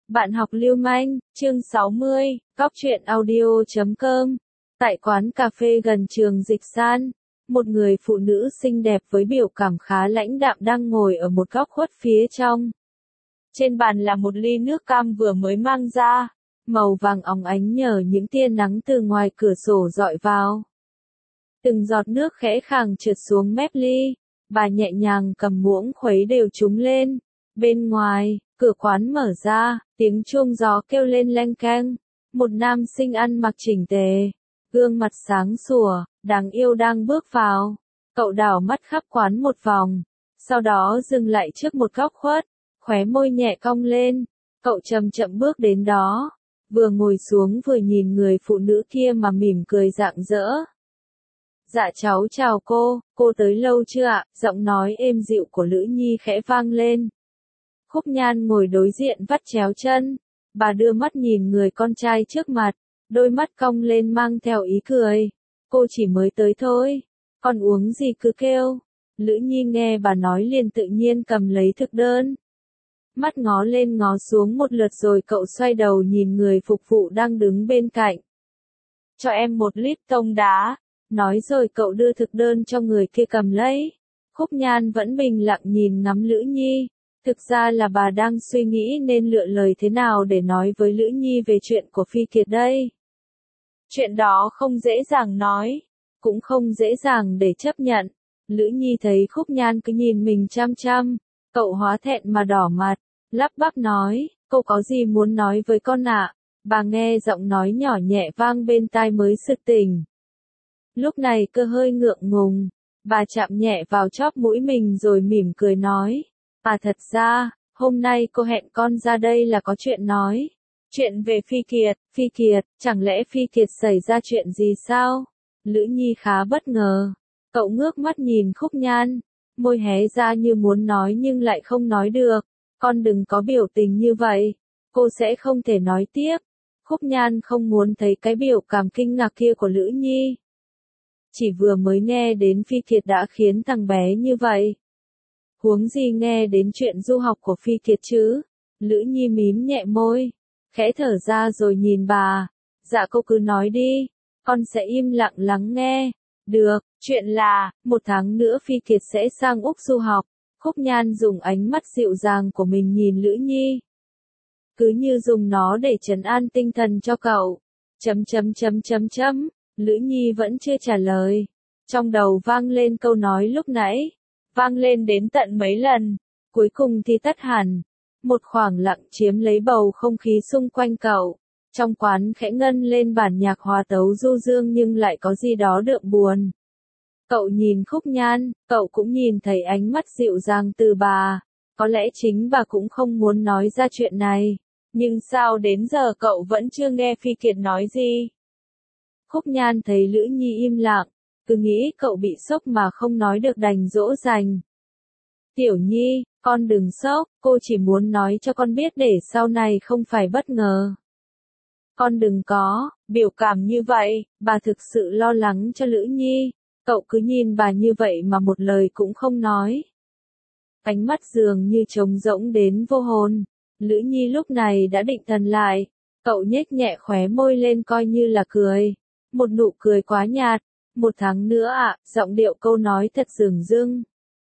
Bạn học lưu manh, chương 60, Góc truyện audio.com. Tại quán cà phê gần trường Dịch San, một người phụ nữ xinh đẹp với biểu cảm khá lãnh đạm đang ngồi ở một góc khuất phía trong. Trên bàn là một ly nước cam vừa mới mang ra, màu vàng óng ánh nhờ những tia nắng từ ngoài cửa sổ rọi vào. Từng giọt nước khẽ khàng trượt xuống mép ly, bà nhẹ nhàng cầm muỗng khuấy đều chúng lên. Bên ngoài, cửa quán mở ra, tiếng chuông gió kêu lên leng keng. Một nam sinh ăn mặc chỉnh tề, gương mặt sáng sủa, đáng yêu đang bước vào. Cậu đảo mắt khắp quán một vòng, sau đó dừng lại trước một góc khuất, khóe môi nhẹ cong lên. Cậu chậm chậm bước đến đó, vừa ngồi xuống vừa nhìn người phụ nữ kia mà mỉm cười rạng rỡ. Dạ cháu chào cô tới lâu chưa ạ? Giọng nói êm dịu của Lữ Nhi khẽ vang lên. Khúc Nhan ngồi đối diện vắt chéo chân, bà đưa mắt nhìn người con trai trước mặt, đôi mắt cong lên mang theo ý cười. Cô chỉ mới tới thôi, con uống gì cứ kêu. Lữ Nhi nghe bà nói liền tự nhiên cầm lấy thực đơn. Mắt ngó lên ngó xuống một lượt rồi cậu xoay đầu nhìn người phục vụ đang đứng bên cạnh. Cho em 1 lít tông đá. Nói rồi cậu đưa thực đơn cho người kia cầm lấy. Khúc Nhan vẫn bình lặng nhìn ngắm Lữ Nhi. Thực ra là bà đang suy nghĩ nên lựa lời thế nào để nói với Lữ Nhi về chuyện của Phi Kiệt đây. Chuyện đó không dễ dàng nói, cũng không dễ dàng để chấp nhận. Lữ Nhi thấy Khúc Nhan cứ nhìn mình chăm chăm, cậu hóa thẹn mà đỏ mặt, lắp bắp nói, cô có gì muốn nói với con ạ? Bà nghe giọng nói nhỏ nhẹ vang bên tai mới sực tỉnh. Lúc này cơ hơi ngượng ngùng, bà chạm nhẹ vào chóp mũi mình rồi mỉm cười nói. Thật ra, hôm nay cô hẹn con ra đây là có chuyện nói. Chuyện về Phi Kiệt, chẳng lẽ Phi Kiệt xảy ra chuyện gì sao? Lữ Nhi khá bất ngờ. Cậu ngước mắt nhìn Khúc Nhan, môi hé ra như muốn nói nhưng lại không nói được. Con đừng có biểu tình như vậy, cô sẽ không thể nói tiếp. Khúc Nhan không muốn thấy cái biểu cảm kinh ngạc kia của Lữ Nhi. Chỉ vừa mới nghe đến Phi Kiệt đã khiến thằng bé như vậy. Huống gì nghe đến chuyện du học của Phi Kiệt chứ? Lữ Nhi mím nhẹ môi, khẽ thở ra rồi nhìn bà. Dạ cô cứ nói đi, con sẽ im lặng lắng nghe. Được, chuyện là, 1 tháng nữa Phi Kiệt sẽ sang Úc du học. Khúc Nhan dùng ánh mắt dịu dàng của mình nhìn Lữ Nhi. Cứ như dùng nó để trấn an tinh thần cho cậu. Lữ Nhi vẫn chưa trả lời. Trong đầu vang lên câu nói lúc nãy. Vang lên đến tận mấy lần, cuối cùng thì tắt hẳn. Một khoảng lặng chiếm lấy bầu không khí xung quanh cậu. Trong quán khẽ ngân lên bản nhạc hòa tấu du dương nhưng lại có gì đó đượm buồn. Cậu nhìn Khúc Nhan, cậu cũng nhìn thấy ánh mắt dịu dàng từ bà. Có lẽ chính bà cũng không muốn nói ra chuyện này. Nhưng sao đến giờ cậu vẫn chưa nghe Phi Kiệt nói gì? Khúc Nhan thấy Lữ Nhi im lặng, cứ nghĩ cậu bị sốc mà không nói được đành dỗ dành. Tiểu Nhi, con đừng sốc, cô chỉ muốn nói cho con biết để sau này không phải bất ngờ. Con đừng có biểu cảm như vậy, bà thực sự lo lắng cho Lữ Nhi. Cậu cứ nhìn bà như vậy mà một lời cũng không nói. Ánh mắt dường như trống rỗng đến vô hồn. Lữ Nhi lúc này đã định thần lại. Cậu nhếch nhẹ khóe môi lên coi như là cười. Một nụ cười quá nhạt. 1 tháng nữa ạ, giọng điệu câu nói thật dửng dưng.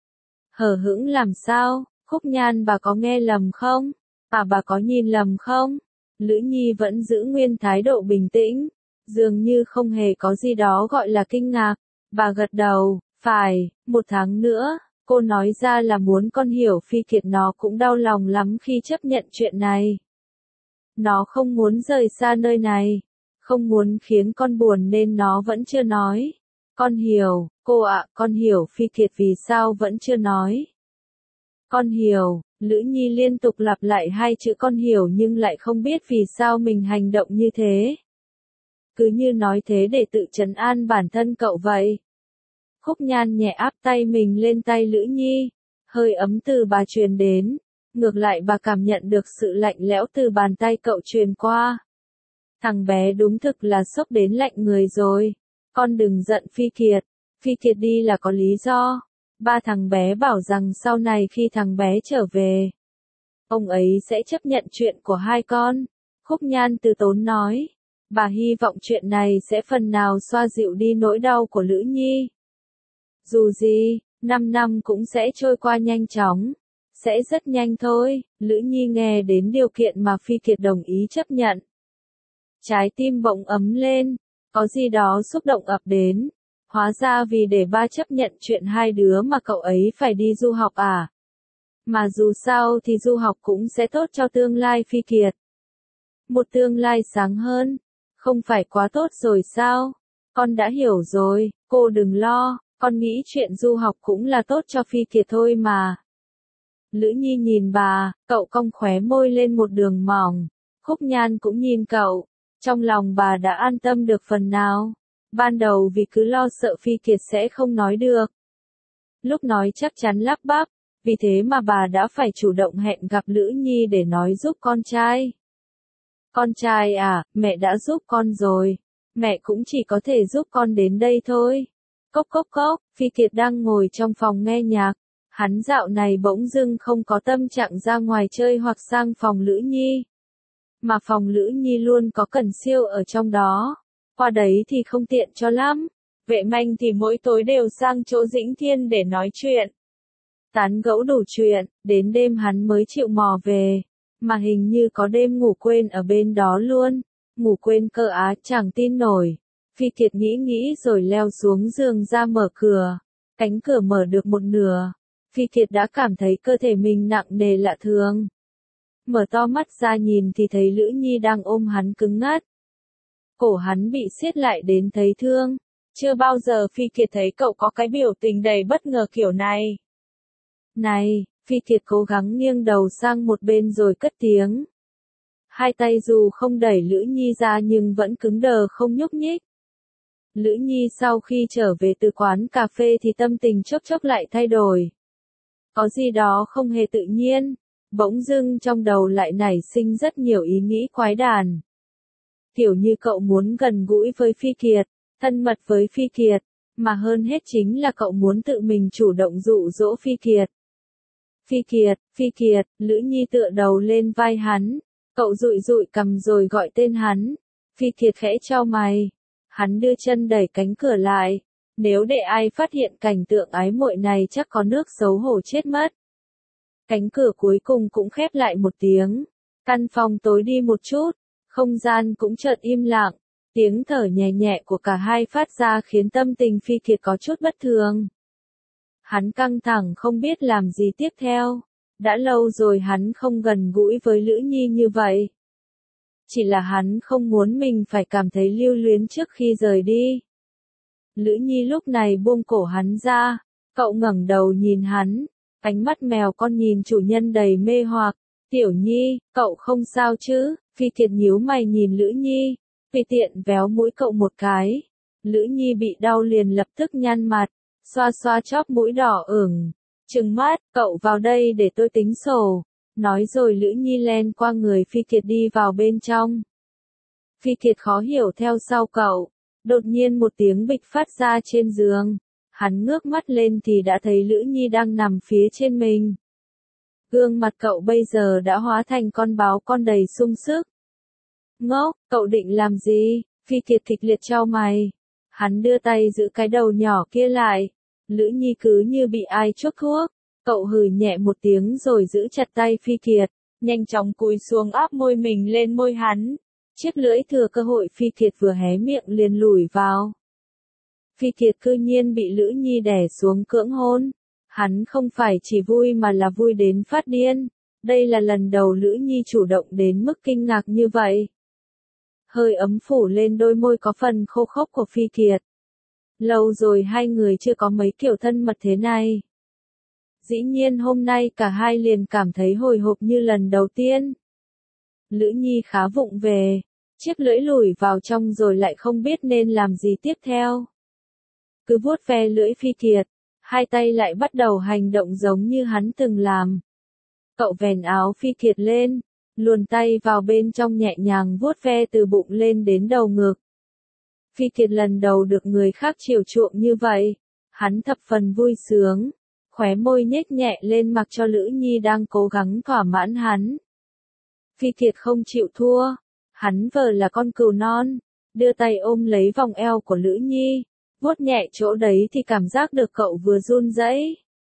Hờ hững làm sao? Khúc Nhan bà có nghe lầm không? Bà có nhìn lầm không? Lữ Nhi vẫn giữ nguyên thái độ bình tĩnh, dường như không hề có gì đó gọi là kinh ngạc. Bà gật đầu, phải, 1 tháng nữa, cô nói ra là muốn con hiểu Phi Kiệt nó cũng đau lòng lắm khi chấp nhận chuyện này. Nó không muốn rời xa nơi này, không muốn khiến con buồn nên nó vẫn chưa nói. Con hiểu, cô ạ, con hiểu Phi Kiệt vì sao vẫn chưa nói. Con hiểu, Lữ Nhi liên tục lặp lại 2 chữ con hiểu nhưng lại không biết vì sao mình hành động như thế. Cứ như nói thế để tự trấn an bản thân cậu vậy. Khúc Nhan nhẹ áp tay mình lên tay Lữ Nhi, hơi ấm từ bà truyền đến. Ngược lại bà cảm nhận được sự lạnh lẽo từ bàn tay cậu truyền qua. Thằng bé đúng thực là sốc đến lạnh người rồi. Con đừng giận Phi Kiệt đi là có lý do. Ba thằng bé bảo rằng sau này khi thằng bé trở về, ông ấy sẽ chấp nhận chuyện của hai con. Khúc Nhan từ tốn nói. Bà hy vọng chuyện này sẽ phần nào xoa dịu đi nỗi đau của Lữ Nhi. Dù gì, 5 năm cũng sẽ trôi qua nhanh chóng. Sẽ rất nhanh thôi. Lữ Nhi nghe đến điều kiện mà Phi Kiệt đồng ý chấp nhận. Trái tim bỗng ấm lên, có gì đó xúc động ập đến. Hóa ra vì để ba chấp nhận chuyện hai đứa mà cậu ấy phải đi du học à? Mà dù sao thì du học cũng sẽ tốt cho tương lai Phi Kiệt. Một tương lai sáng hơn, không phải quá tốt rồi sao? Con đã hiểu rồi, cô đừng lo, con nghĩ chuyện du học cũng là tốt cho Phi Kiệt thôi mà. Lữ Nhi nhìn bà, cậu cong khóe môi lên một đường mỏng. Khúc Nhan cũng nhìn cậu, trong lòng bà đã an tâm được phần nào. Ban đầu vì cứ lo sợ Phi Kiệt sẽ không nói được. Lúc nói chắc chắn lắp bắp, vì thế mà bà đã phải chủ động hẹn gặp Lữ Nhi để nói giúp con trai. Con trai à, mẹ đã giúp con rồi. Mẹ cũng chỉ có thể giúp con đến đây thôi. Cốc cốc cốc, Phi Kiệt đang ngồi trong phòng nghe nhạc. Hắn dạo này bỗng dưng không có tâm trạng ra ngoài chơi hoặc sang phòng Lữ Nhi. Mà phòng Lữ Nhi luôn có Cẩn Siêu ở trong đó. Qua đấy thì không tiện cho lắm. Vệ Manh thì mỗi tối đều sang chỗ Dĩnh Thiên để nói chuyện. Tán gẫu đủ chuyện, đến đêm hắn mới chịu mò về. Mà hình như có đêm ngủ quên ở bên đó luôn. Ngủ quên cơ á, chẳng tin nổi. Phi Kiệt nghĩ rồi leo xuống giường ra mở cửa. Cánh cửa mở được một nửa. Phi Kiệt đã cảm thấy cơ thể mình nặng nề lạ thường. Mở to mắt ra nhìn thì thấy Lữ Nhi đang ôm hắn cứng ngắc. Cổ hắn bị siết lại đến thấy thương. Chưa bao giờ Phi Kiệt thấy cậu có cái biểu tình đầy bất ngờ kiểu này. Này, Phi Kiệt cố gắng nghiêng đầu sang một bên rồi cất tiếng. Hai tay dù không đẩy Lữ Nhi ra nhưng vẫn cứng đờ không nhúc nhích. Lữ Nhi sau khi trở về từ quán cà phê thì tâm tình chốc chốc lại thay đổi. Có gì đó không hề tự nhiên, bỗng dưng trong đầu lại nảy sinh rất nhiều ý nghĩ quái đản. Kiểu như cậu muốn gần gũi với Phi Kiệt, thân mật với Phi Kiệt, mà hơn hết chính là cậu muốn tự mình chủ động dụ dỗ Phi Kiệt. Phi Kiệt, Lữ Nhi tựa đầu lên vai hắn, cậu dụi dụi cằm rồi gọi tên hắn. Phi Kiệt khẽ chau mày, hắn đưa chân đẩy cánh cửa lại, nếu để ai phát hiện cảnh tượng ái muội này chắc có nước xấu hổ chết mất. Cánh cửa cuối cùng cũng khép lại một tiếng, căn phòng tối đi một chút, không gian cũng chợt im lặng, tiếng thở nhẹ nhẹ của cả hai phát ra khiến tâm tình Phi Kiệt có chút bất thường. Hắn căng thẳng không biết làm gì tiếp theo, đã lâu rồi hắn không gần gũi với Lữ Nhi như vậy. Chỉ là hắn không muốn mình phải cảm thấy lưu luyến trước khi rời đi. Lữ Nhi lúc này buông cổ hắn ra, cậu ngẩng đầu nhìn hắn, ánh mắt mèo con nhìn chủ nhân đầy mê hoặc. Tiểu Nhi, cậu không sao chứ? Phi Kiệt nhíu mày nhìn Lữ Nhi, tùy tiện véo mũi cậu một cái. Lữ Nhi bị đau liền lập tức nhăn mặt, xoa xoa chóp mũi đỏ ửng, trừng mắt, cậu vào đây để tôi tính sổ. Nói rồi Lữ Nhi len qua người Phi Kiệt đi vào bên trong. Phi Kiệt khó hiểu theo sau cậu, đột nhiên một tiếng bịch phát ra trên giường. Hắn ngước mắt lên thì đã thấy Lữ Nhi đang nằm phía trên mình. Gương mặt cậu bây giờ đã hóa thành con báo con đầy sung sức. Ngốc, cậu định làm gì? Phi Kiệt kịch liệt chau mày. Hắn đưa tay giữ cái đầu nhỏ kia lại. Lữ Nhi cứ như bị ai chuốc thuốc. Cậu hừ nhẹ một tiếng rồi giữ chặt tay Phi Kiệt, nhanh chóng cúi xuống áp môi mình lên môi hắn. Chiếc lưỡi thừa cơ hội Phi Kiệt vừa hé miệng liền lủi vào. Phi Kiệt cư nhiên bị Lữ Nhi đè xuống cưỡng hôn. Hắn không phải chỉ vui mà là vui đến phát điên. Đây là lần đầu Lữ Nhi chủ động đến mức kinh ngạc như vậy. Hơi ấm phủ lên đôi môi có phần khô khốc của Phi Kiệt. Lâu rồi hai người chưa có mấy kiểu thân mật thế này. Dĩ nhiên hôm nay cả hai liền cảm thấy hồi hộp như lần đầu tiên. Lữ Nhi khá vụng về, chiếc lưỡi lùi vào trong rồi lại không biết nên làm gì tiếp theo. Cứ vuốt ve lưỡi Phi Kiệt, hai tay lại bắt đầu hành động giống như hắn từng làm. Cậu vén áo Phi Kiệt lên, luồn tay vào bên trong nhẹ nhàng vuốt ve từ bụng lên đến đầu ngực. Phi Kiệt lần đầu được người khác chiều chuộng như vậy, hắn thập phần vui sướng. khóe môi nhếch nhẹ lên mặc cho Lữ Nhi đang cố gắng thỏa mãn hắn. Phi Kiệt không chịu thua, hắn vờ là con cừu non, đưa tay ôm lấy vòng eo của Lữ Nhi, vuốt nhẹ chỗ đấy thì cảm giác được cậu vừa run rẩy.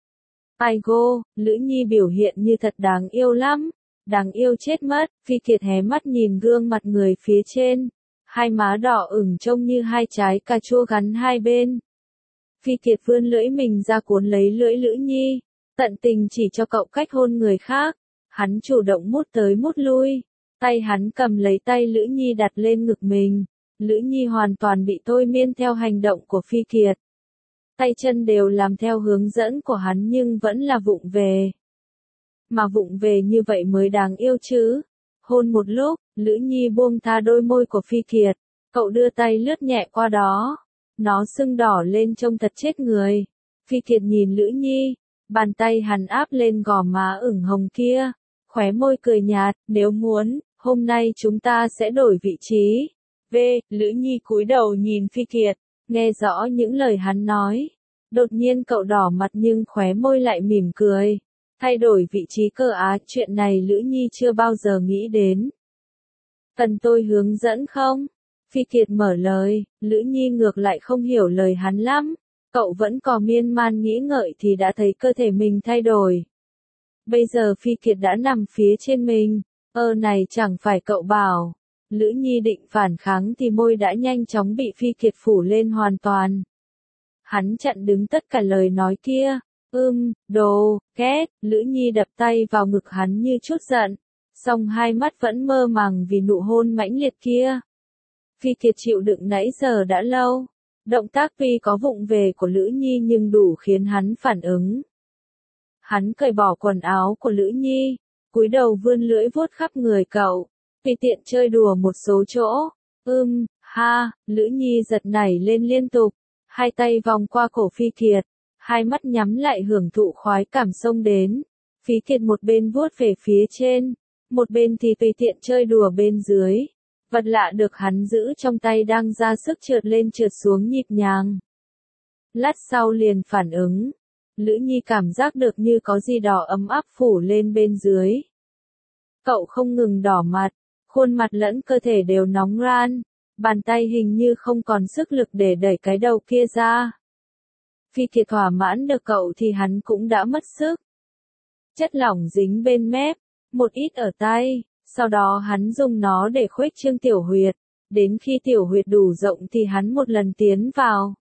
Ai gô, Lữ Nhi biểu hiện như thật đáng yêu lắm, đáng yêu chết mất. Phi Kiệt hé mắt nhìn gương mặt người phía trên, hai má đỏ ửng trông như hai trái cà chua gắn hai bên. Phi Kiệt vươn lưỡi mình ra cuốn lấy lưỡi Lữ Nhi, tận tình chỉ cho cậu cách hôn người khác. Hắn chủ động mút tới mút lui, tay hắn cầm lấy tay Lữ Nhi đặt lên ngực mình. Lữ Nhi hoàn toàn bị thôi miên theo hành động của Phi Kiệt. Tay chân đều làm theo hướng dẫn của hắn nhưng vẫn là vụng về. Mà vụng về như vậy mới đáng yêu chứ. Hôn một lúc, Lữ Nhi buông tha đôi môi của Phi Kiệt, cậu đưa tay lướt nhẹ qua đó. Nó sưng đỏ lên trông thật chết người. Phi Kiệt nhìn Lữ Nhi, bàn tay hắn áp lên gò má ửng hồng kia, khóe môi cười nhạt, nếu muốn, hôm nay chúng ta sẽ đổi vị trí. Lữ Nhi cúi đầu nhìn Phi Kiệt, nghe rõ những lời hắn nói. Đột nhiên cậu đỏ mặt nhưng khóe môi lại mỉm cười. Thay đổi vị trí cơ á, chuyện này Lữ Nhi chưa bao giờ nghĩ đến. Cần tôi hướng dẫn không? Phi Kiệt mở lời, Lữ Nhi ngược lại không hiểu lời hắn lắm. Cậu vẫn còn miên man nghĩ ngợi thì đã thấy cơ thể mình thay đổi. Bây giờ Phi Kiệt đã nằm phía trên mình, này chẳng phải cậu bảo. Lữ Nhi định phản kháng thì môi đã nhanh chóng bị Phi Kiệt phủ lên hoàn toàn. Hắn chặn đứng tất cả lời nói kia. Đồ, ghét, Lữ Nhi đập tay vào ngực hắn như chút giận. Song hai mắt vẫn mơ màng vì nụ hôn mãnh liệt kia. Phi Kiệt chịu đựng nãy giờ đã lâu. Động tác tuy có vụng về của Lữ Nhi nhưng đủ khiến hắn phản ứng. Hắn cởi bỏ quần áo của Lữ Nhi, cúi đầu vươn lưỡi vuốt khắp người cậu, tùy tiện chơi đùa một số chỗ. Lữ Nhi giật nảy lên liên tục, hai tay vòng qua cổ Phi Kiệt, hai mắt nhắm lại hưởng thụ khoái cảm xông đến. Phi Kiệt một bên vuốt về phía trên, một bên thì tùy tiện chơi đùa bên dưới. Vật lạ được hắn giữ trong tay đang ra sức trượt lên trượt xuống nhịp nhàng. Lát sau liền phản ứng. Lữ Nhi cảm giác được như có gì đó ấm áp phủ lên bên dưới. Cậu không ngừng đỏ mặt, khuôn mặt lẫn cơ thể đều nóng ran, bàn tay hình như không còn sức lực để đẩy cái đầu kia ra. Phi Kiệt thỏa mãn được cậu thì hắn cũng đã mất sức. Chất lỏng dính bên mép, một ít ở tay, sau đó hắn dùng nó để khuếch trương tiểu huyệt, đến khi tiểu huyệt đủ rộng thì hắn một lần tiến vào.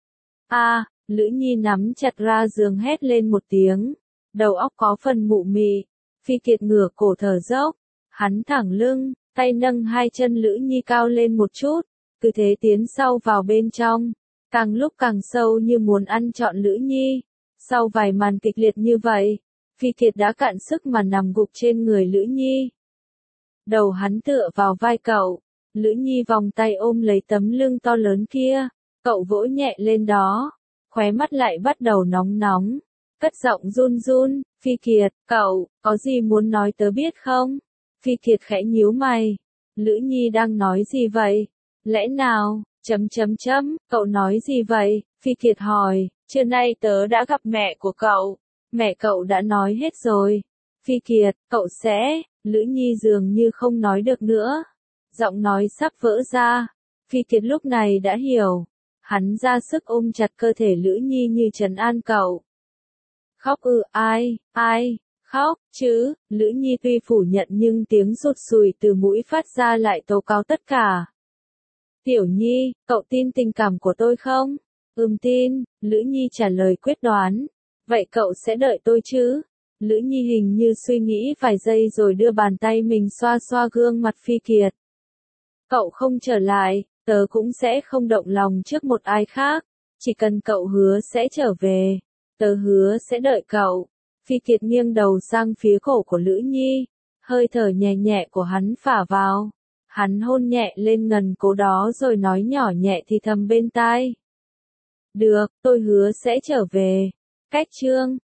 Lữ Nhi nắm chặt ra giường hét lên một tiếng, đầu óc có phần mụ mị. Phi Kiệt ngửa cổ thở dốc, hắn thẳng lưng, tay nâng hai chân Lữ Nhi cao lên một chút, cứ thế tiến sâu vào bên trong, càng lúc càng sâu như muốn ăn trọn Lữ Nhi. Sau vài màn kịch liệt như vậy, Phi Kiệt đã cạn sức mà nằm gục trên người Lữ Nhi. Đầu hắn tựa vào vai cậu, Lữ Nhi vòng tay ôm lấy tấm lưng to lớn kia, cậu vỗ nhẹ lên đó, khóe mắt lại bắt đầu nóng nóng, cất giọng run run, Phi Kiệt, cậu, có gì muốn nói tớ biết không? Phi Kiệt khẽ nhíu mày, Lữ Nhi đang nói gì vậy? Lẽ nào, cậu nói gì vậy? Phi Kiệt hỏi, trưa nay tớ đã gặp mẹ của cậu, mẹ cậu đã nói hết rồi. Phi Kiệt, cậu sẽ, Lữ Nhi dường như không nói được nữa, giọng nói sắp vỡ ra. Phi Kiệt lúc này đã hiểu, hắn ra sức ôm chặt cơ thể Lữ Nhi như trấn an cậu. Khóc ai, khóc chứ, Lữ Nhi tuy phủ nhận nhưng tiếng rụt sùi từ mũi phát ra lại tố cáo tất cả. Tiểu Nhi, cậu tin tình cảm của tôi không? Tin, Lữ Nhi trả lời quyết đoán. Vậy cậu sẽ đợi tôi chứ? Lữ Nhi hình như suy nghĩ vài giây rồi đưa bàn tay mình xoa xoa gương mặt Phi Kiệt. Cậu không trở lại, tớ cũng sẽ không động lòng trước một ai khác, chỉ cần cậu hứa sẽ trở về, tớ hứa sẽ đợi cậu. Phi Kiệt nghiêng đầu sang phía cổ của Lữ Nhi, hơi thở nhẹ nhẹ của hắn phả vào. Hắn hôn nhẹ lên ngần cổ đó rồi nói nhỏ nhẹ thì thầm bên tai. Được, tôi hứa sẽ trở về. Cách chương